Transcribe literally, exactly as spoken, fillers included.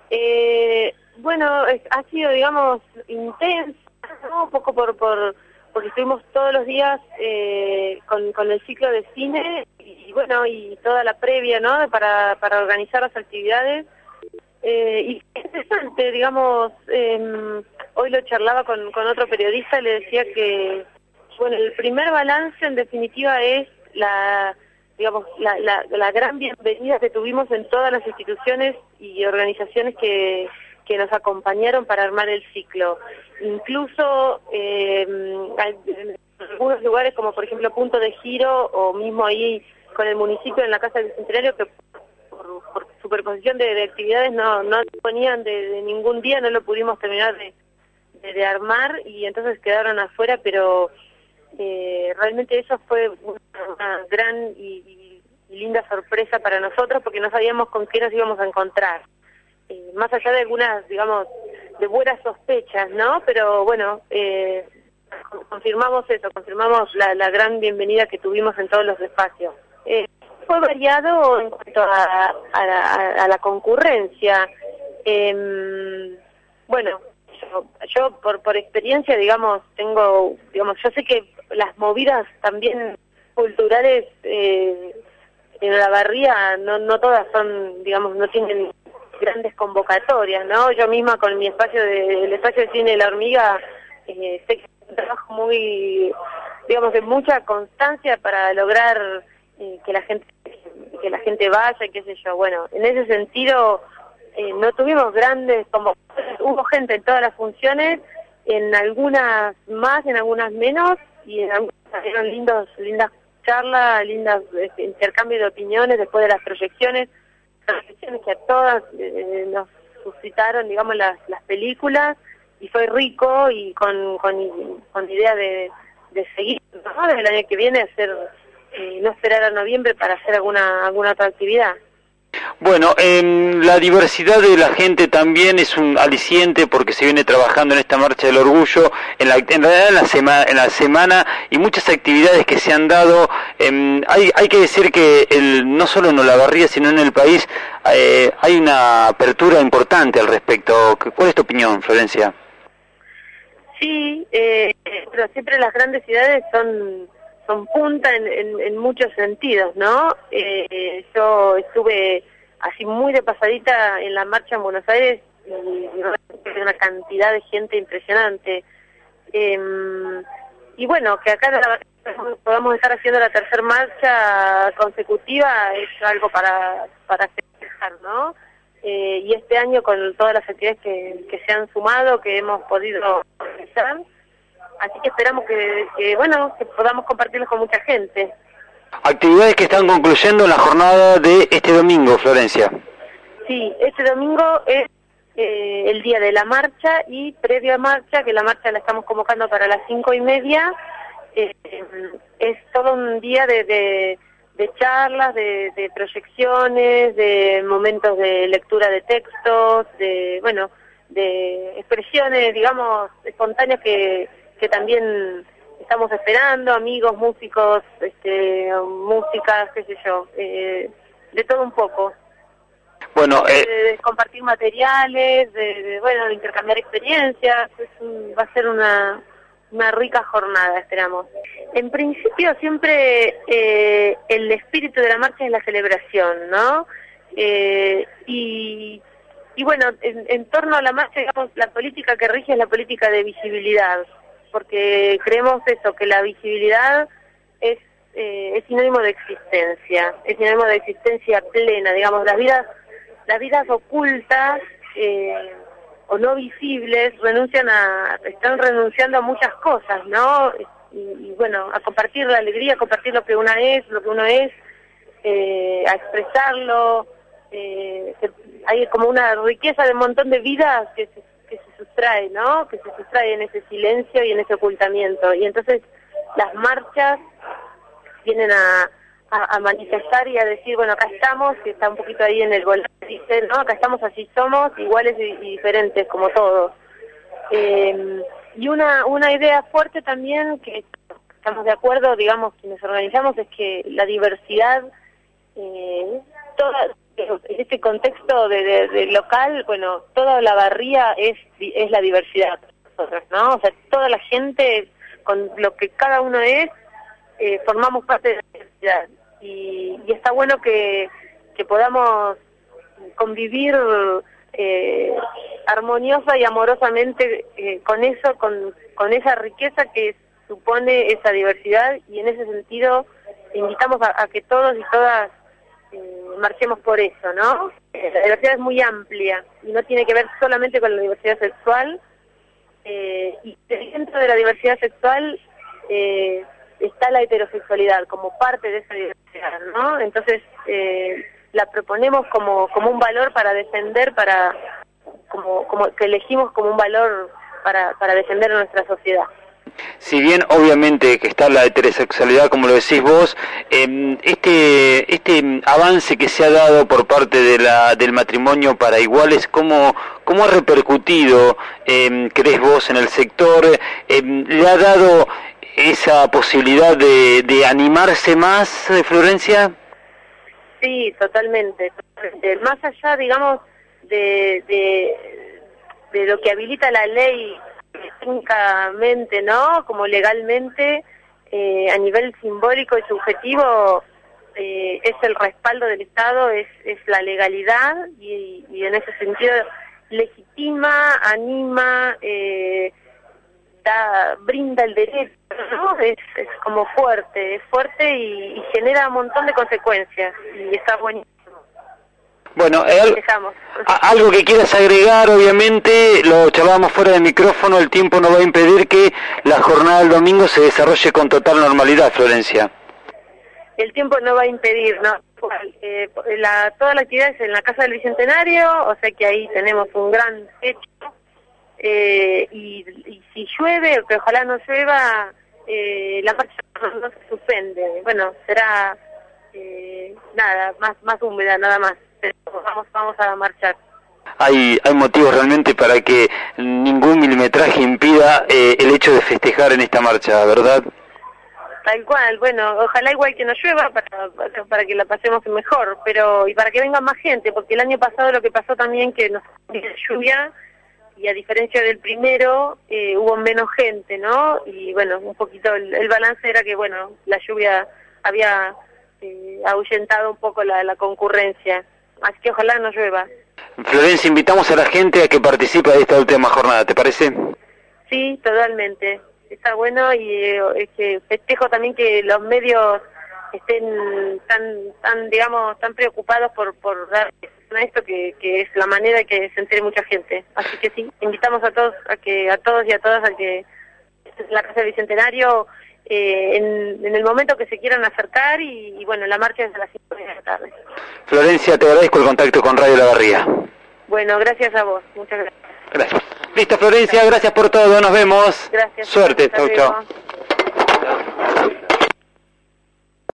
Eh, bueno, es, ha sido, digamos, intensa, ¿no? Un poco por, por porque estuvimos todos los días eh, con, con el ciclo de cine y, bueno, y toda la previa, ¿no? Para, para organizar las actividades. Eh, y es interesante, digamos, eh, hoy lo charlaba con, con otro periodista y le decía que, bueno, el primer balance en definitiva es la, digamos, la, la, la gran bienvenida que tuvimos en todas las instituciones y organizaciones que, que nos acompañaron para armar el ciclo. Incluso eh, en algunos lugares como por ejemplo Punto de Giro o mismo ahí con el municipio en la Casa del Bicentenario que por, por superposición de, de actividades no, no disponían de, de ningún día, no lo pudimos terminar de, de, de armar y entonces quedaron afuera, pero eh, realmente eso fue una, una gran y, y linda sorpresa para nosotros porque no sabíamos con qué nos íbamos a encontrar. Eh, más allá de algunas, digamos, de buenas sospechas, ¿no? Pero bueno, eh, confirmamos eso, confirmamos la, la gran bienvenida que tuvimos en todos los espacios. Eh, fue variado en cuanto a, a, la, a la concurrencia. Eh, bueno, yo, yo por, por experiencia, digamos, tengo, digamos, yo sé que las movidas también culturales eh, en la barría no, no todas son, digamos, no tienen grandes convocatorias, ¿no? Yo misma con mi espacio de, el espacio de cine de La Hormiga, eh, sé que es un trabajo muy, digamos, de mucha constancia para lograr eh, que la gente que la gente vaya, qué sé yo. Bueno, en ese sentido eh, no tuvimos grandes convocatorias, hubo gente en todas las funciones, en algunas más, en algunas menos, y en algunas salieron lindos, lindas charlas, lindas este, intercambios de opiniones después de las proyecciones. Reflexiones que a todas eh, nos suscitaron, digamos, las, las películas, y fue rico y con, con, con idea de, de seguir, ¿no? Desde el año que viene hacer, eh, no esperar a noviembre para hacer alguna alguna otra actividad. Bueno, eh, la diversidad de la gente también es un aliciente porque se viene trabajando en esta Marcha del Orgullo, en, la, en realidad en la, sema, en la semana y muchas actividades que se han dado. Eh, hay, hay que decir que el, no solo en Olavarría sino en el país eh, hay una apertura importante al respecto. ¿Cuál es tu opinión, Florencia? Sí, eh, pero siempre las grandes ciudades son son punta en, en, en muchos sentidos, ¿no? Eh, yo estuve así muy de pasadita en la marcha en Buenos Aires y, y realmente una cantidad de gente impresionante. Eh, y bueno, que acá la, podamos estar haciendo la tercera marcha consecutiva es algo para, para festejar, ¿no? Eh, y este año con todas las actividades que, que se han sumado, que hemos podido realizar, así que esperamos que, que, bueno, que podamos compartirlos con mucha gente. Actividades que están concluyendo en la jornada de este domingo, Florencia. Sí, este domingo es eh, el día de la marcha y previa marcha, que la marcha la estamos convocando para las cinco y media, eh, es todo un día de, de, de charlas, de, de proyecciones, de momentos de lectura de textos, de, bueno, de expresiones, digamos, espontáneas que que también estamos esperando, amigos, músicos, este, músicas, qué sé yo, eh, de todo un poco. Bueno, eh... de, de compartir materiales, de, de, bueno, de intercambiar experiencias, es un, va a ser una, una rica jornada, esperamos. En principio siempre eh, el espíritu de la marcha es la celebración, ¿no? Eh, y, y bueno, en, en torno a la marcha, digamos, la política que rige es la política de visibilidad, porque creemos eso, que la visibilidad es, eh, es sinónimo de existencia, es sinónimo de existencia plena, digamos, las vidas, las vidas ocultas eh, o no visibles renuncian a, están renunciando a muchas cosas, ¿no? Y, y bueno, a compartir la alegría, a compartir lo que una es, lo que uno es, eh, a expresarlo, eh, que hay como una riqueza de un montón de vidas que se que se sustrae, ¿no? Que se sustrae en ese silencio y en ese ocultamiento. Y entonces las marchas vienen a, a, a manifestar y a decir, bueno, acá estamos, que está un poquito ahí en el volante, dice, ¿no? Acá estamos, así somos, iguales y, y diferentes, como todos. Eh, y una, una idea fuerte también, que estamos de acuerdo, digamos, quienes organizamos, es que la diversidad, eh, toda, en este contexto de, de, de local, bueno, toda la barría es, es la diversidad, nosotros, ¿no? O sea, toda la gente, con lo que cada uno es, eh, formamos parte de la diversidad. Y, y está bueno que, que podamos convivir eh, armoniosa y amorosamente eh, con eso, con, con esa riqueza que supone esa diversidad, y en ese sentido invitamos a, a que todos y todas eh, marchemos por eso, ¿no? Eh, la diversidad es muy amplia y no tiene que ver solamente con la diversidad sexual, eh, y dentro de la diversidad sexual eh, está la heterosexualidad como parte de esa diversidad, ¿no? Entonces eh, la proponemos como como un valor para defender, para como como que elegimos como un valor para para defender nuestra sociedad. Si bien obviamente que está la heterosexualidad, como lo decís vos, eh, este este avance que se ha dado por parte de la del matrimonio para iguales, ¿cómo, cómo ha repercutido, eh, crees vos, en el sector? Eh, ¿Le ha dado esa posibilidad de, de animarse más, Florencia? Sí, totalmente, totalmente. Más allá, digamos, de, de, de lo que habilita la ley técnicamente, ¿no? Como legalmente, eh, a nivel simbólico y subjetivo, eh, es el respaldo del Estado, es, es la legalidad, y, y en ese sentido legitima, anima, eh, da, brinda el derecho, ¿no? Es, es como fuerte, es fuerte y, y genera un montón de consecuencias, y está buenísimo. Bueno, eh, algo que quieras agregar, obviamente, lo charlábamos fuera de micrófono, el tiempo no va a impedir que la jornada del domingo se desarrolle con total normalidad, Florencia. El tiempo no va a impedir, ¿no? Eh, la, toda la actividad es en la Casa del Bicentenario, o sea que ahí tenemos un gran techo, eh, y, y si llueve, o que ojalá no llueva, eh, la marcha no, no se suspende. Bueno, será eh, nada, más, más húmeda, nada más. Vamos, vamos a marchar. Hay, hay motivos realmente para que ningún milimetraje impida eh, el hecho de festejar en esta marcha, ¿verdad? Tal cual, bueno, ojalá igual que no llueva para, para, para que la pasemos mejor, pero y para que venga más gente, porque el año pasado lo que pasó también que nos dio lluvia, y a diferencia del primero eh, hubo menos gente, ¿no? Y bueno, un poquito el, el balance era que, bueno, la lluvia había eh, ahuyentado un poco la, la concurrencia. Así que ojalá no llueva. Florencia, invitamos a la gente a que participe de esta última jornada, ¿te parece? Sí, totalmente. Está bueno, y eh, es que festejo también que los medios estén tan, tan digamos, tan preocupados por, por dar a esto, que, que es la manera de que se entere mucha gente. Así que sí, invitamos a todos, a que a todos y a todas a que la Casa del Bicentenario, Eh, en, en el momento que se quieran acercar, y, y bueno, la marcha es a las cinco de la tarde. Florencia, te agradezco el contacto con Radio La Barría. Bueno, gracias a vos, muchas gracias. Gracias. Listo, Florencia, gracias por todo, nos vemos. Gracias. Suerte, chau, chau.